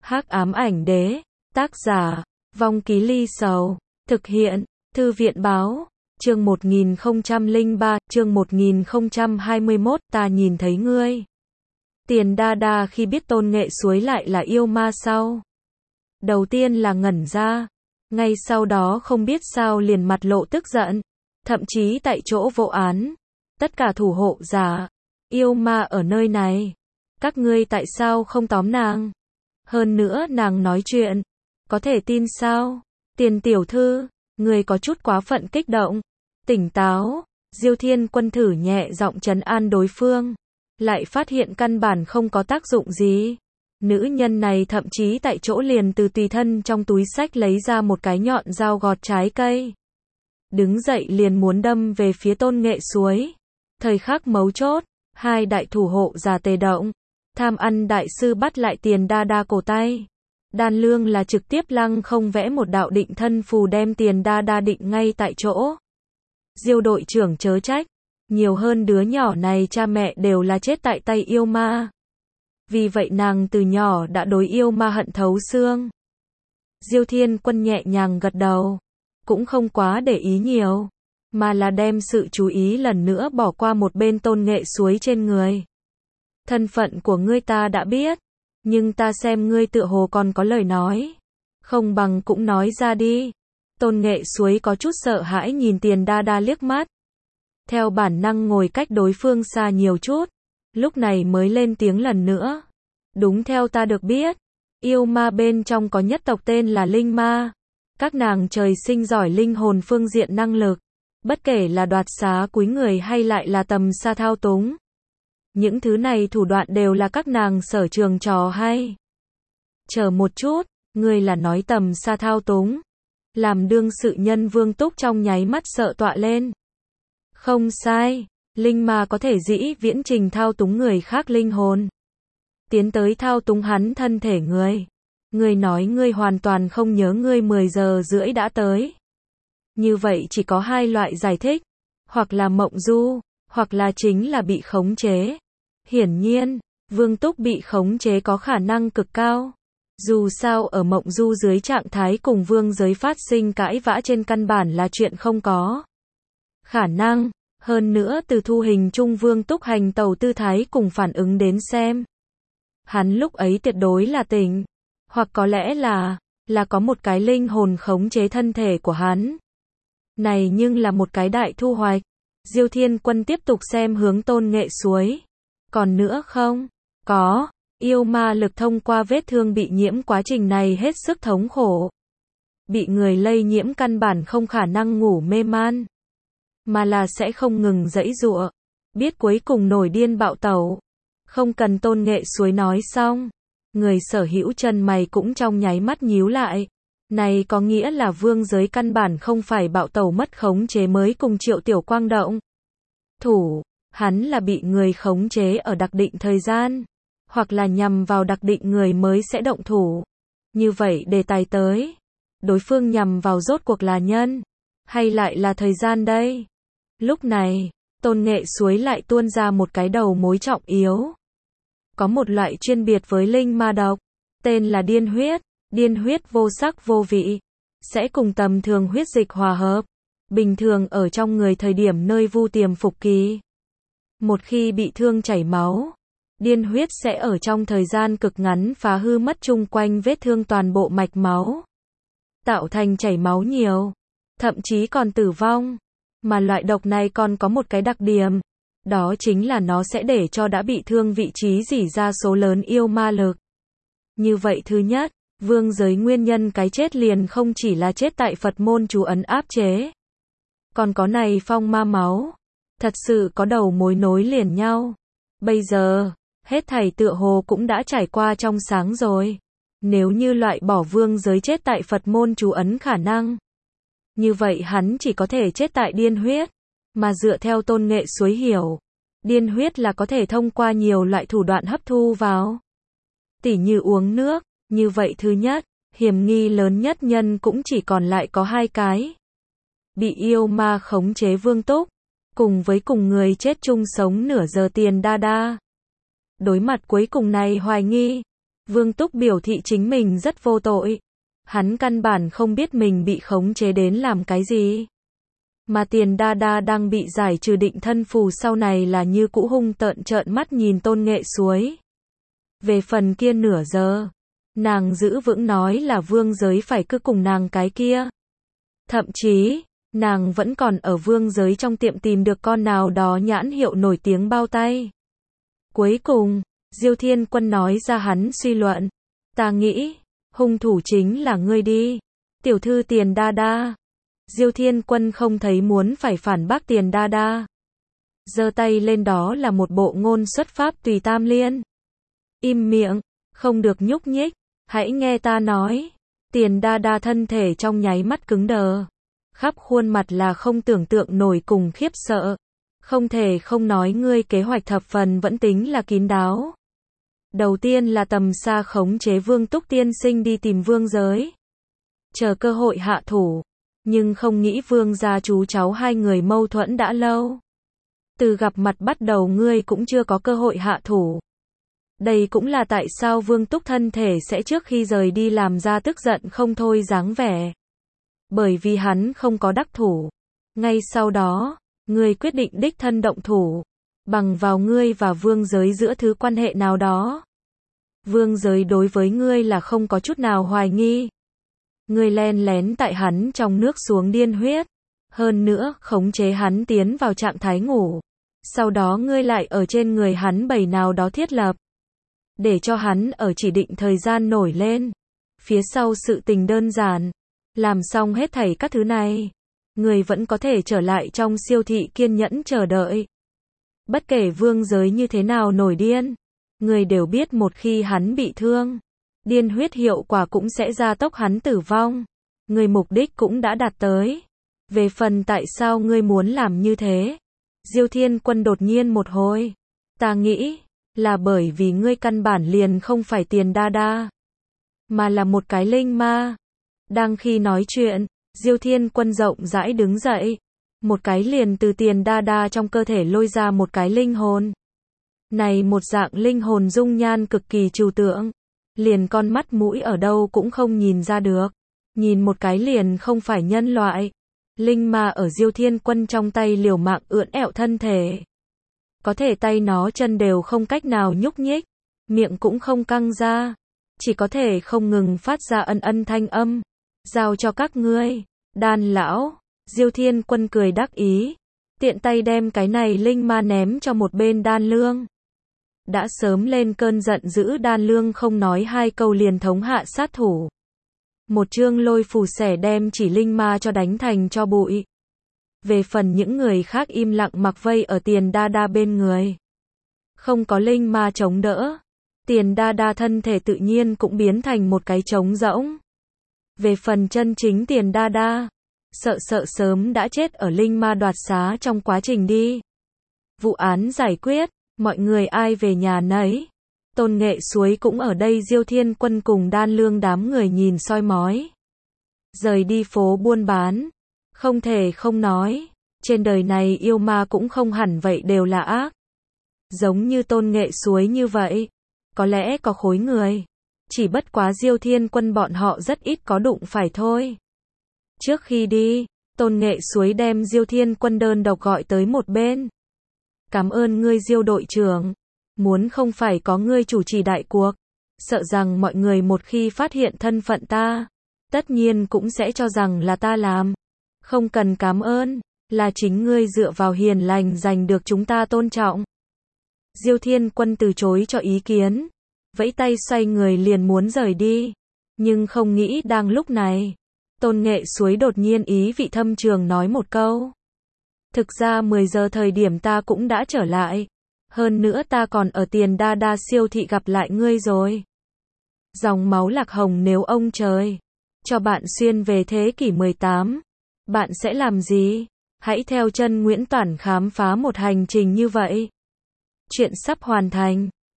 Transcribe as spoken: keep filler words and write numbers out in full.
Hắc ám ảnh đế, tác giả, Vong Ký Ly Sầu, thực hiện, Thư viện báo, chương một nghìn không trăm lẻ ba, chương một nghìn không trăm hai mươi mốt, ta nhìn thấy ngươi. Tiền Đa Đa khi biết Tôn Nghệ Suối lại là yêu ma sau. Đầu tiên là ngẩn ra, ngay sau đó không biết sao liền mặt lộ tức giận, thậm chí tại chỗ vô án. Tất cả thủ hộ giả, yêu ma ở nơi này, các ngươi tại sao không tóm nàng? Hơn nữa nàng nói chuyện, có thể tin sao? Tiền tiểu thư, người có chút quá phận kích động, tỉnh táo. Diêu Thiên Quân thử nhẹ giọng trấn an đối phương, lại phát hiện căn bản không có tác dụng gì. Nữ nhân này thậm chí tại chỗ liền từ tùy thân trong túi xách lấy ra một cái nhọn dao gọt trái cây. Đứng dậy liền muốn đâm về phía Tôn Nghệ Suối. Thời khắc mấu chốt, hai đại thủ hộ giả tề động. Tham ăn đại sư bắt lại Tiền Đa Đa cổ tay. Đan Lương là trực tiếp lăng không vẽ một đạo định thân phù đem Tiền Đa Đa định ngay tại chỗ. Diêu đội trưởng chớ trách, nhiều hơn đứa nhỏ này cha mẹ đều là chết tại tay yêu ma. Vì vậy nàng từ nhỏ đã đối yêu ma hận thấu xương. Diêu Thiên Quân nhẹ nhàng gật đầu, cũng không quá để ý nhiều, mà là đem sự chú ý lần nữa bỏ qua một bên Tôn Nghệ Suối trên người. Thân phận của ngươi ta đã biết, nhưng ta xem ngươi tựa hồ còn có lời nói, không bằng cũng nói ra đi. Tôn Nghệ Suối có chút sợ hãi nhìn Tiền Đa Đa liếc mắt, theo bản năng ngồi cách đối phương xa nhiều chút, lúc này mới lên tiếng lần nữa. Đúng theo ta được biết, yêu ma bên trong có nhất tộc tên là linh ma. Các nàng trời sinh giỏi linh hồn phương diện năng lực, bất kể là đoạt xá cúi người hay lại là tầm xa thao túng. Những thứ này thủ đoạn đều là các nàng sở trường trò hay. Chờ một chút, ngươi là nói tầm xa thao túng? Làm đương sự nhân Vương Túc trong nháy mắt sợ tọa lên. Không sai, linh ma có thể dĩ viễn trình thao túng người khác linh hồn, tiến tới thao túng hắn thân thể người. Ngươi nói ngươi hoàn toàn không nhớ ngươi mười giờ rưỡi đã tới. Như vậy chỉ có hai loại giải thích, hoặc là mộng du, hoặc là chính là bị khống chế. Hiển nhiên, Vương Túc bị khống chế có khả năng cực cao. Dù sao ở mộng du dưới trạng thái cùng vương giới phát sinh cãi vã trên căn bản là chuyện không có khả năng. Hơn nữa từ thu hình chung Vương Túc hành tẩu tư thái cùng phản ứng đến xem, hắn lúc ấy tuyệt đối là tỉnh, hoặc có lẽ là là có một cái linh hồn khống chế thân thể của hắn. Này nhưng là một cái đại thu hoạch. Diêu Thiên Quân tiếp tục xem hướng Tôn Nghệ Suối. Còn nữa không? Có. Yêu ma lực thông qua vết thương bị nhiễm quá trình này hết sức thống khổ. Bị người lây nhiễm căn bản không khả năng ngủ mê man, mà là sẽ không ngừng giãy giụa, biết cuối cùng nổi điên bạo tẩu. Không cần Tôn Nghệ Suối nói xong, người sở hữu chân mày cũng trong nháy mắt nhíu lại. Này có nghĩa là vương giới căn bản không phải bạo tẩu mất khống chế mới cùng Triệu Tiểu Quang động thủ, hắn là bị người khống chế ở đặc định thời gian, hoặc là nhằm vào đặc định người mới sẽ động thủ. Như vậy đề tài tới, đối phương nhằm vào rốt cuộc là nhân, hay lại là thời gian đây? Lúc này, Tôn Nghệ Suối lại tuôn ra một cái đầu mối trọng yếu. Có một loại chuyên biệt với linh ma độc, tên là điên huyết. Điên huyết vô sắc vô vị, sẽ cùng tầm thường huyết dịch hòa hợp, bình thường ở trong người thời điểm nơi vu tiềm phục kỳ. Một khi bị thương chảy máu, điên huyết sẽ ở trong thời gian cực ngắn phá hư mất chung quanh vết thương toàn bộ mạch máu, tạo thành chảy máu nhiều, thậm chí còn tử vong. Mà loại độc này còn có một cái đặc điểm, đó chính là nó sẽ để cho đã bị thương vị trí rỉ ra số lớn yêu ma lực. Như vậy thứ nhất, vương giới nguyên nhân cái chết liền không chỉ là chết tại Phật môn chú ấn áp chế, còn có này phong ma máu, thật sự có đầu mối nối liền nhau. Bây giờ, hết thảy tựa hồ cũng đã trải qua trong sáng rồi. Nếu như loại bỏ vương giới chết tại Phật môn chú ấn khả năng, như vậy hắn chỉ có thể chết tại điên huyết, mà dựa theo Tôn Nghệ Suối hiểu, điên huyết là có thể thông qua nhiều loại thủ đoạn hấp thu vào, tỉ như uống nước. Như vậy thứ nhất, hiểm nghi lớn nhất nhân cũng chỉ còn lại có hai cái. Bị yêu ma khống chế Vương Túc, cùng với cùng người chết chung sống nửa giờ Tiền Đa Đa. Đối mặt cuối cùng này hoài nghi, Vương Túc biểu thị chính mình rất vô tội. Hắn căn bản không biết mình bị khống chế đến làm cái gì. Mà Tiền Đa Đa đang bị giải trừ định thân phù sau này là như cũ hung tợn trợn mắt nhìn Tôn Nghệ Suối. Về phần kia nửa giờ, nàng giữ vững nói là vương giới phải cứ cùng nàng cái kia. Thậm chí, nàng vẫn còn ở vương giới trong tiệm tìm được con nào đó nhãn hiệu nổi tiếng bao tay. Cuối cùng, Diêu Thiên Quân nói ra hắn suy luận. Ta nghĩ, hung thủ chính là ngươi đi. Tiểu thư Tiền Đa Đa. Diêu Thiên Quân không thấy muốn phải phản bác Tiền Đa Đa. Giơ tay lên đó là một bộ ngôn xuất pháp tùy tam liên. Im miệng, không được nhúc nhích, hãy nghe ta nói. Tiền Đa Đa thân thể trong nháy mắt cứng đờ. Khắp khuôn mặt là không tưởng tượng nổi cùng khiếp sợ. Không thể không nói ngươi kế hoạch thập phần vẫn tính là kín đáo. Đầu tiên là tầm xa khống chế Vương Túc tiên sinh đi tìm vương giới. Chờ cơ hội hạ thủ. Nhưng không nghĩ vương gia chú cháu hai người mâu thuẫn đã lâu. Từ gặp mặt bắt đầu ngươi cũng chưa có cơ hội hạ thủ. Đây cũng là tại sao Vương Túc thân thể sẽ trước khi rời đi làm ra tức giận không thôi dáng vẻ. Bởi vì hắn không có đắc thủ. Ngay sau đó, ngươi quyết định đích thân động thủ. Bằng vào ngươi và vương giới giữa thứ quan hệ nào đó. Vương giới đối với ngươi là không có chút nào hoài nghi. Ngươi len lén tại hắn trong nước xuống điên huyết. Hơn nữa, khống chế hắn tiến vào trạng thái ngủ. Sau đó ngươi lại ở trên người hắn bày nào đó thiết lập. Để cho hắn ở chỉ định thời gian nổi lên. Phía sau sự tình đơn giản. Làm xong hết thảy các thứ này. Người vẫn có thể trở lại trong siêu thị kiên nhẫn chờ đợi. Bất kể vương giới như thế nào nổi điên. Người đều biết một khi hắn bị thương. Điên huyết hiệu quả cũng sẽ gia tốc hắn tử vong. Người mục đích cũng đã đạt tới. Về phần tại sao ngươi muốn làm như thế? Diêu Thiên Quân đột nhiên một hồi. Ta nghĩ. Là bởi vì ngươi căn bản liền không phải Tiền Đa Đa. Mà là một cái linh ma. Đang khi nói chuyện, Diêu Thiên Quân rộng rãi đứng dậy. Một cái liền từ Tiền Đa Đa trong cơ thể lôi ra một cái linh hồn. Này một dạng linh hồn dung nhan cực kỳ trừu tượng. Liền con mắt mũi ở đâu cũng không nhìn ra được. Nhìn một cái liền không phải nhân loại. Linh ma ở Diêu Thiên Quân trong tay liều mạng ưỡn ẹo thân thể. Có thể tay nó chân đều không cách nào nhúc nhích. Miệng cũng không căng ra. Chỉ có thể không ngừng phát ra ân ân thanh âm. Giao cho các ngươi. Đan lão. Diêu Thiên Quân cười đắc ý. Tiện tay đem cái này linh ma ném cho một bên Đan Lương. Đã sớm lên cơn giận dữ Đan Lương không nói hai câu liền thống hạ sát thủ. Một chương lôi phù xẻ đem chỉ linh ma cho đánh thành cho bụi. Về phần những người khác im lặng mặc vây ở Tiền Đa Đa bên người. Không có linh ma chống đỡ. Tiền Đa Đa thân thể tự nhiên cũng biến thành một cái trống rỗng. Về phần chân chính Tiền Đa Đa. Sợ sợ sớm đã chết ở linh ma đoạt xá trong quá trình đi. Vụ án giải quyết. Mọi người ai về nhà nấy. Tôn Nghệ Suối cũng ở đây Diêu Thiên Quân cùng Đan Lương đám người nhìn soi mói. Rời đi phố buôn bán. Không thể không nói. Trên đời này yêu ma cũng không hẳn vậy đều là ác. Giống như Tôn Nghệ Suối như vậy. Có lẽ có khối người. Chỉ bất quá Diêu Thiên Quân bọn họ rất ít có đụng phải thôi. Trước khi đi, Tôn Nghệ Suối đem Diêu Thiên Quân đơn độc gọi tới một bên. Cảm ơn ngươi Diêu đội trưởng. Muốn không phải có ngươi chủ trì đại cuộc. Sợ rằng mọi người một khi phát hiện thân phận ta. Tất nhiên cũng sẽ cho rằng là ta làm. Không cần cảm ơn. Là chính ngươi dựa vào hiền lành giành được chúng ta tôn trọng. Diêu Thiên Quân từ chối cho ý kiến. Vẫy tay xoay người liền muốn rời đi. Nhưng không nghĩ đang lúc này. Tôn Nghệ Suối đột nhiên ý vị thâm trường nói một câu. Thực ra mười giờ thời điểm ta cũng đã trở lại. Hơn nữa ta còn ở Tiền Đa Đa siêu thị gặp lại ngươi rồi. Dòng máu lạc hồng nếu ông trời cho bạn xuyên về thế kỷ mười tám. Bạn sẽ làm gì? Hãy theo chân Nguyễn Toản khám phá một hành trình như vậy. Chuyện sắp hoàn thành.